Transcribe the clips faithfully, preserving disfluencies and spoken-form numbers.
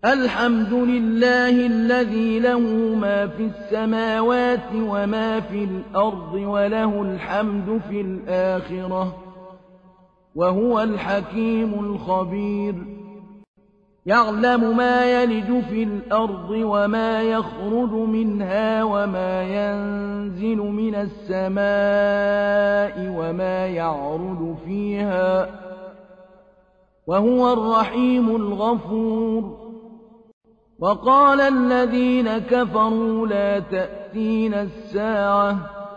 الحمد لله الذي له ما في السماوات وما في الأرض وله الحمد في الآخرة وهو الحكيم الخبير. يعلم ما يلج في الأرض وما يخرج منها وما ينزل من السماء وما يعرج فيها وهو الرحيم الغفور. وقال الذين كفروا لا تأتينا الساعة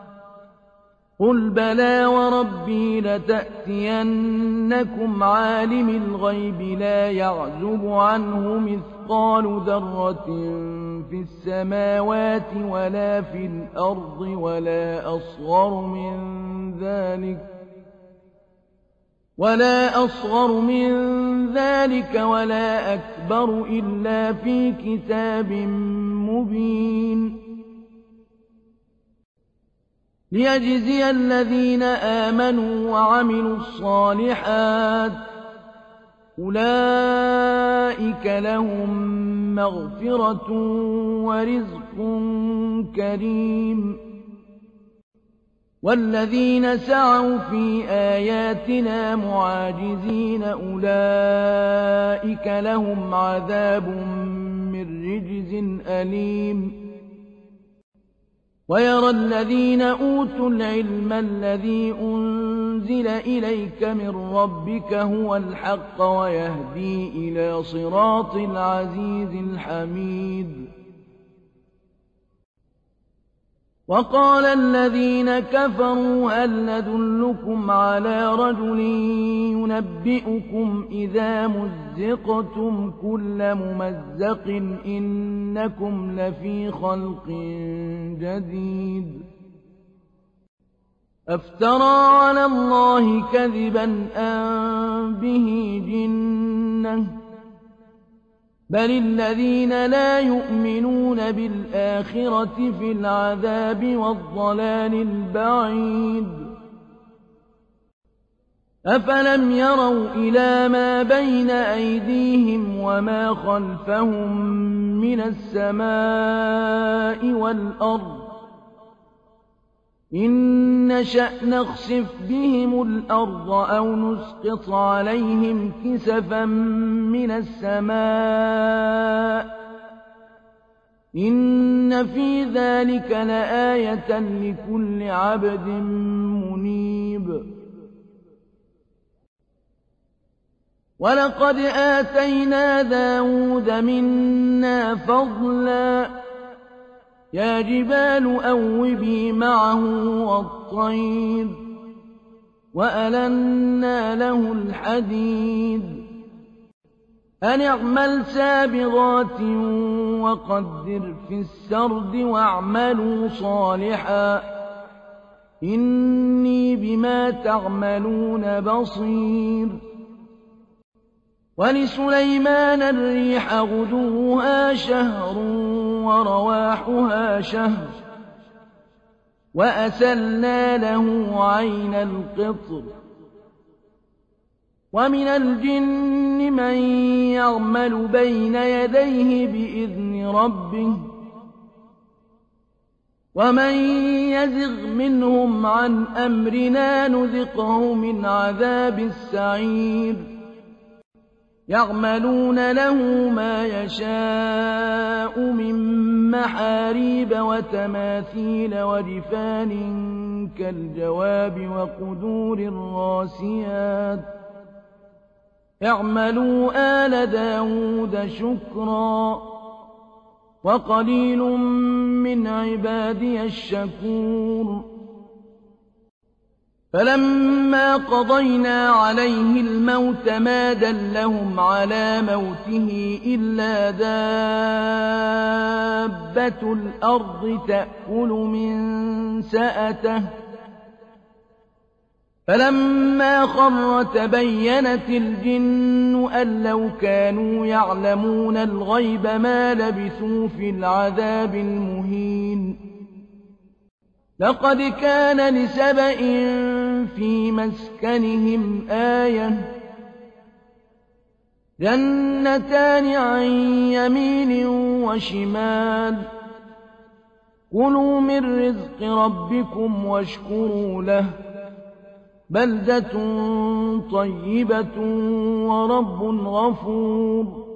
قل بلى وربي لتأتينكم عالم الغيب لا يعزب عنه مثقال ذرة في السماوات ولا في الأرض ولا أصغر من ذلك ولا أصغر من ذلك ولا أكبر إلا في كتاب مبين. ليجزي الذين آمنوا وعملوا الصالحات أولئك لهم مغفرة ورزق كريم. والذين سعوا في آياتنا معاجزين أولئك لهم عذاب من رجز أليم. ويرى الذين أوتوا العلم الذي أنزل إليك من ربك هو الحق ويهدي إلى صراط العزيز الحميد. وقال الذين كفروا هل ندلكم على رجل ينبئكم إذا مزقتم كل ممزق إنكم لفي خلق جديد. أفترى على الله كذبا أم به جنة بل الذين لا يؤمنون بالآخرة في العذاب والضلال البعيد. أفلم يروا إلى ما بين أيديهم وما خلفهم من السماء والأرض إن نشأ نخسف بهم الأرض أو نسقط عليهم كسفا من السماء إن في ذلك لآية لكل عبد منيب. ولقد آتينا داود منا فضلا يا جبال أوبي معه والطير وألنا له الحديد أن اعمل سابغات وقدر في السرد واعملوا صالحا إني بما تعملون بصير. ولسليمان الريح غدوها شهر ورواحها شهر وأسلنا له عين القطر. ومن الجن من يعمل بين يديه بإذن ربه ومن يزغ منهم عن أمرنا نذقه من عذاب السعير. يعملون له ما يشاء من محاريب وتماثيل وجفان كالجواب وقدور الراسيات اعملوا آل داود شكرا وقليل من عبادي الشكور. فلما قضينا عليه الموت ما دلهم على موته إلا دابة الأرض تأكل من سأته فلما خر تبينت الجن أن لو كانوا يعلمون الغيب ما لبثوا في العذاب المهين. لقد كان لسبإ في مسكنهم آية جنتان عن يمين وشمال كلوا من رزق ربكم واشكروا له بلدة طيبة ورب غفور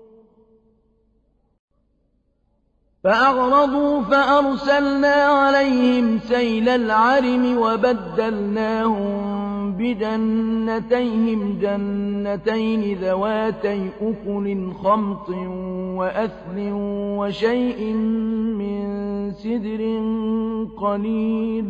فأعرضوا فأرسلنا عليهم سيل العرم وبدلناهم بجنتيهم جنتين ذواتي أكل خمط وأثل وشيء من سدر قليل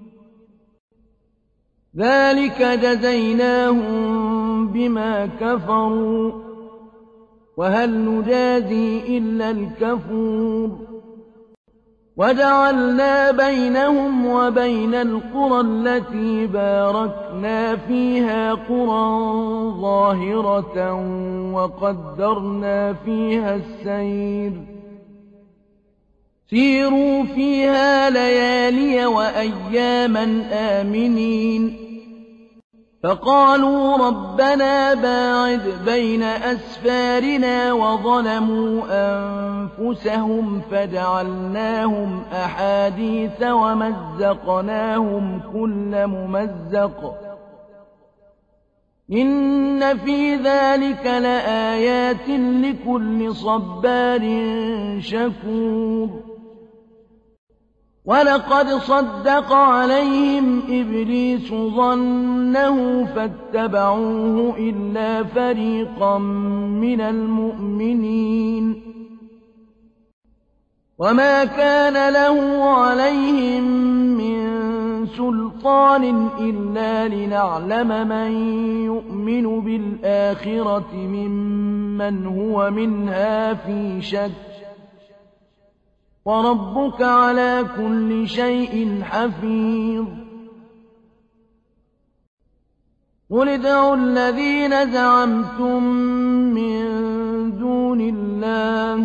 ذلك جزيناهم بما كفروا وهل نجازي إلا الكفور وجعلنا بينهم وبين القرى التي باركنا فيها قرى ظاهرة وقدرنا فيها السير سيروا فيها ليالي وأياما آمنين فقالوا ربنا باعد بين أسفارنا وظلموا أنفسهم فجعلناهم أحاديث ومزقناهم كل ممزق إن في ذلك لآيات لكل صبار شكور ولقد صدق عليهم إبليس ظنه فاتبعوه إلا فريقا من المؤمنين وما كان له عليهم من سلطان إلا لنعلم من يؤمن بالآخرة ممن هو منها في شك وربك على كل شيء حفيظ قل ادعوا الذين زعمتم من دون الله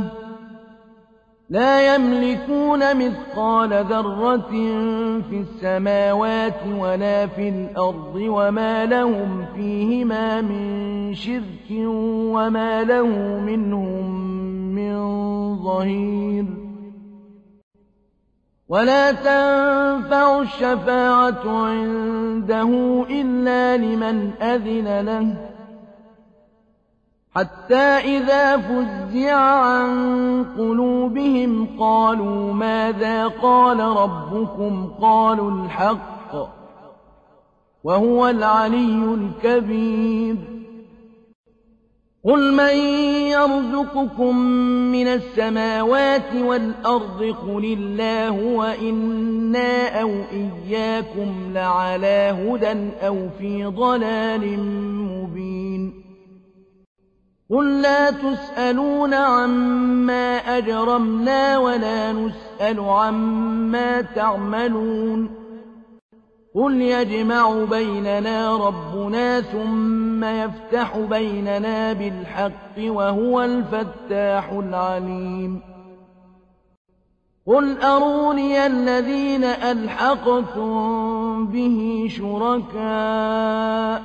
لا يملكون مثقال ذرة في السماوات ولا في الأرض وما لهم فيهما من شرك وما له منهم من ظهير ولا تنفع الشفاعة عنده إلا لمن أذن له حتى إذا فزع عن قلوبهم قالوا ماذا قال ربكم قالوا الحق وهو العلي الكبير قل من يرزقكم من السماوات والأرض قل الله وإنا أو إياكم لعلى هدى أو في ضلال مبين قل لا تسألون عما أجرمنا ولا نسأل عما تعملون قل يجمع بيننا ربنا ثم يفتح بيننا بالحق وهو الفتاح العليم قل أروني الذين ألحقتم به شركاء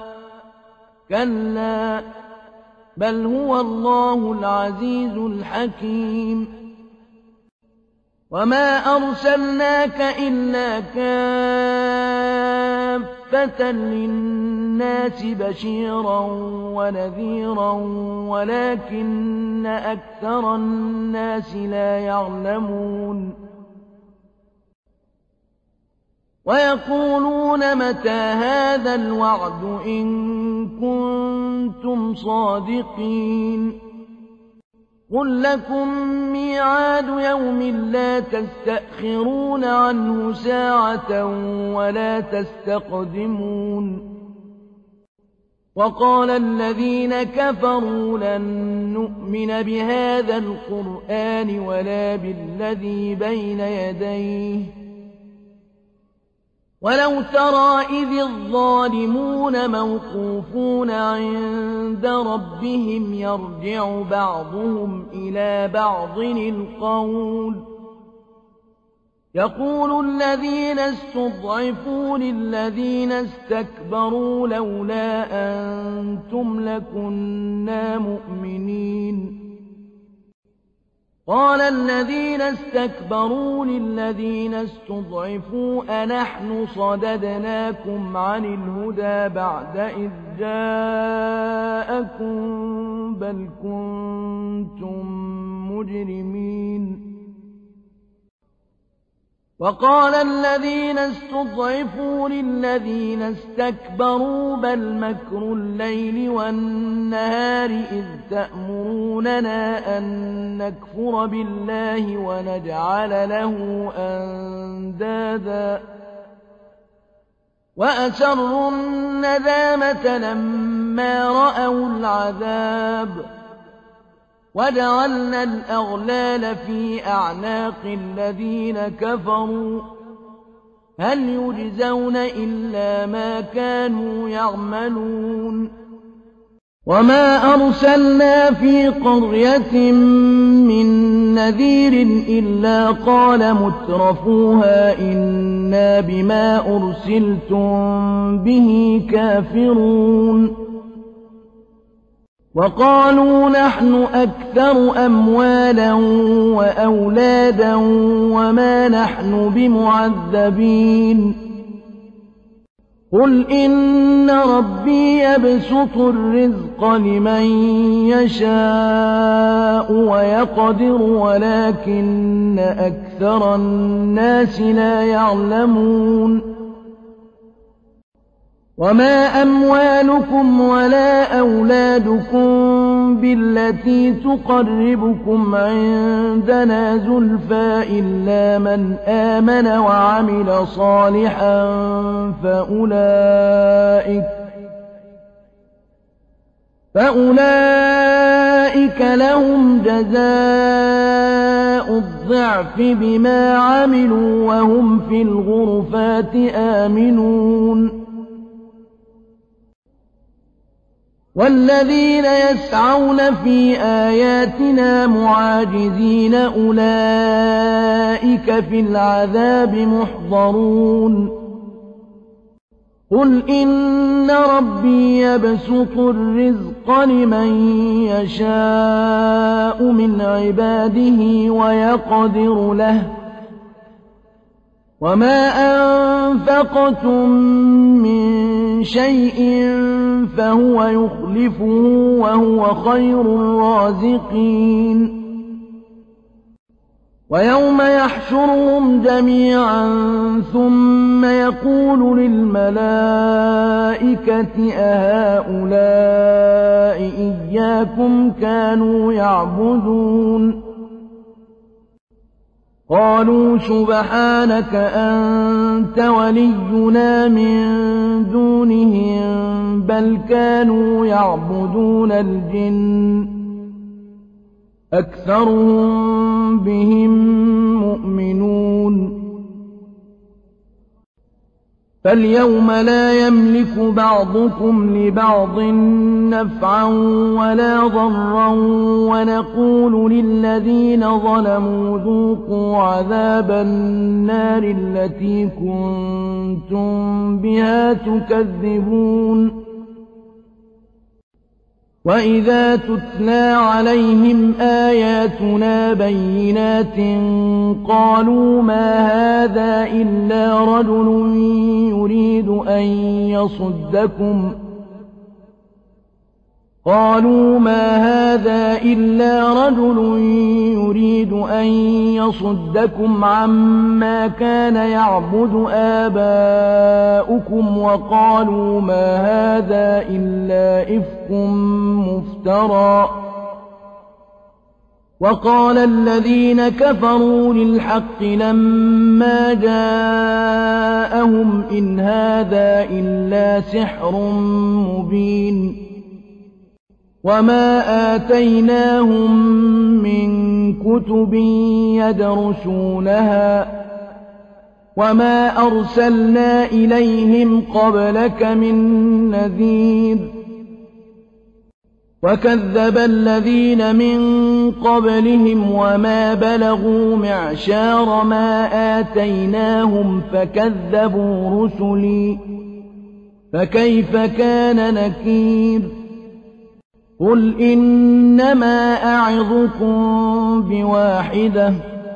كلا بل هو الله العزيز الحكيم وما أرسلناك إلا كافة للناس بشيرا ونذيرا ولكن أكثر الناس لا يعلمون ويقولون متى هذا الوعد إن كنتم صادقين قل لكم ميعاد يوم لا تستأخرون عنه ساعة ولا تستقدمون وقال الذين كفروا لن نؤمن بهذا القرآن ولا بالذي بين يديه ولو ترى إذ الظالمون موقوفون عند ربهم يرجع بعضهم إلى بعض القول يقول الذين استضعفوا للذين استكبروا لولا أنتم لكنا مؤمنين قال الذين استكبروا للذين استضعفوا أنحن صددناكم عن الهدى بعد إذ جاءكم بل كنتم مجرمين وقال الذين استضعفوا للذين استكبروا بل مكر الليل والنهار إذ تأمروننا أن نكفر بالله ونجعل له أندادا وأسروا الندامة لما رأوا العذاب وجعلنا الأغلال في أعناق الذين كفروا هل يجزون إلا ما كانوا يعملون وما أرسلنا في قرية من نذير إلا قال مترفوها إنا بما أرسلتم به كافرون وقالوا نحن أكثر أموالا وأولادا وما نحن بمعذبين قل إن ربي يبسط الرزق لمن يشاء ويقدر ولكن أكثر الناس لا يعلمون وما أموالكم ولا أولادكم بالتي تقربكم عندنا زلفى إلا من آمن وعمل صالحا فأولئك, فأولئك لهم جزاء الضعف بما عملوا وهم في الغرفات آمنون والذين يسعون في آياتنا معاجزين أولئك في العذاب محضرون قل إن ربي يبسط الرزق لمن يشاء من عباده ويقدر له وما أنفقتم من شيء فهو يخلفه وهو خير الرازقين ويوم يحشرهم جميعا ثم يقول للملائكة أهؤلاء إياكم كانوا يعبدون قالوا سبحانك أنت ولينا من دونهم بل كانوا يعبدون الجن أكثرهم بهم مؤمنون فاليوم لا يملك بعضكم لبعض نفعا ولا ضرا ونقول للذين ظلموا ذوقوا عذاب النار التي كنتم بها تكذبون وإذا تتلى عليهم آياتنا بينات قالوا ما هذا إلا رجل يريد أن يصدكم قالوا ما هذا إلا رجل يريد أن يصدكم عما كان يعبد آباؤكم وقالوا ما هذا إلا إفك مفترى وقال الذين كفروا للحق لما جاءهم إن هذا إلا سحر مبين وما آتيناهم من كتب يدرسونها وما أرسلنا إليهم قبلك من نذير وكذب الذين من قبلهم وما بلغوا معشار ما آتيناهم فكذبوا رسلي فكيف كان نكير قل إنما أعظكم بواحدة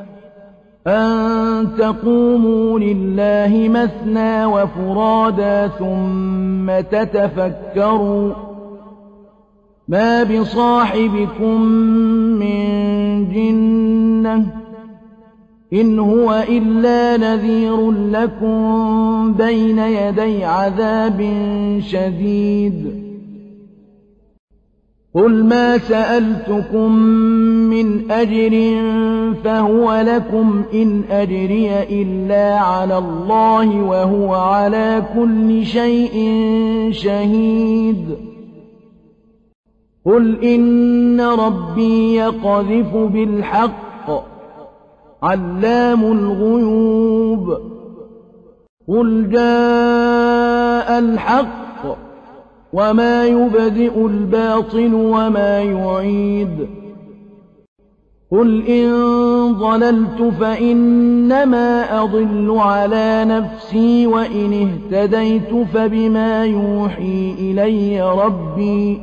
أن تقوموا لله مثنى وفرادا ثم تتفكروا ما بصاحبكم من جنة إن هو إلا نذير لكم بين يدي عذاب شديد قل ما سألتكم من أجر فهو لكم إن أجري إلا على الله وهو على كل شيء شهيد قل إن ربي يقذف بالحق علام الغيوب قل جاء الحق وما يبدئ الباطل وما يعيد قل إن ضللت فإنما أضل على نفسي وإن اهتديت فبما يوحي إلي ربي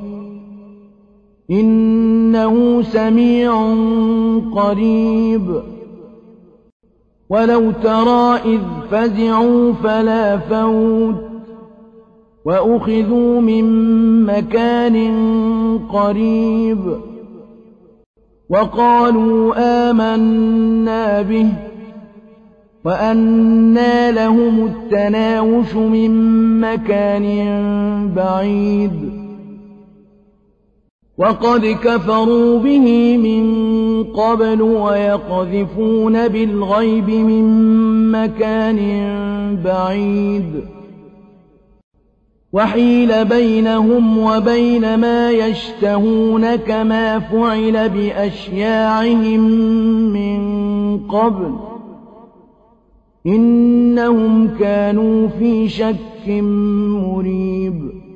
إنه سميع قريب ولو ترى إذ فزعوا فلا فوت وأخذوا من مكان قريب وقالوا آمنا به وأنى لهم التناوش من مكان بعيد وقد كفروا به من قبل ويقذفون بالغيب من مكان بعيد وحيل بينهم وبين ما يشتهون كما فعل بأشياعهم من قبل إنهم كانوا في شك مريب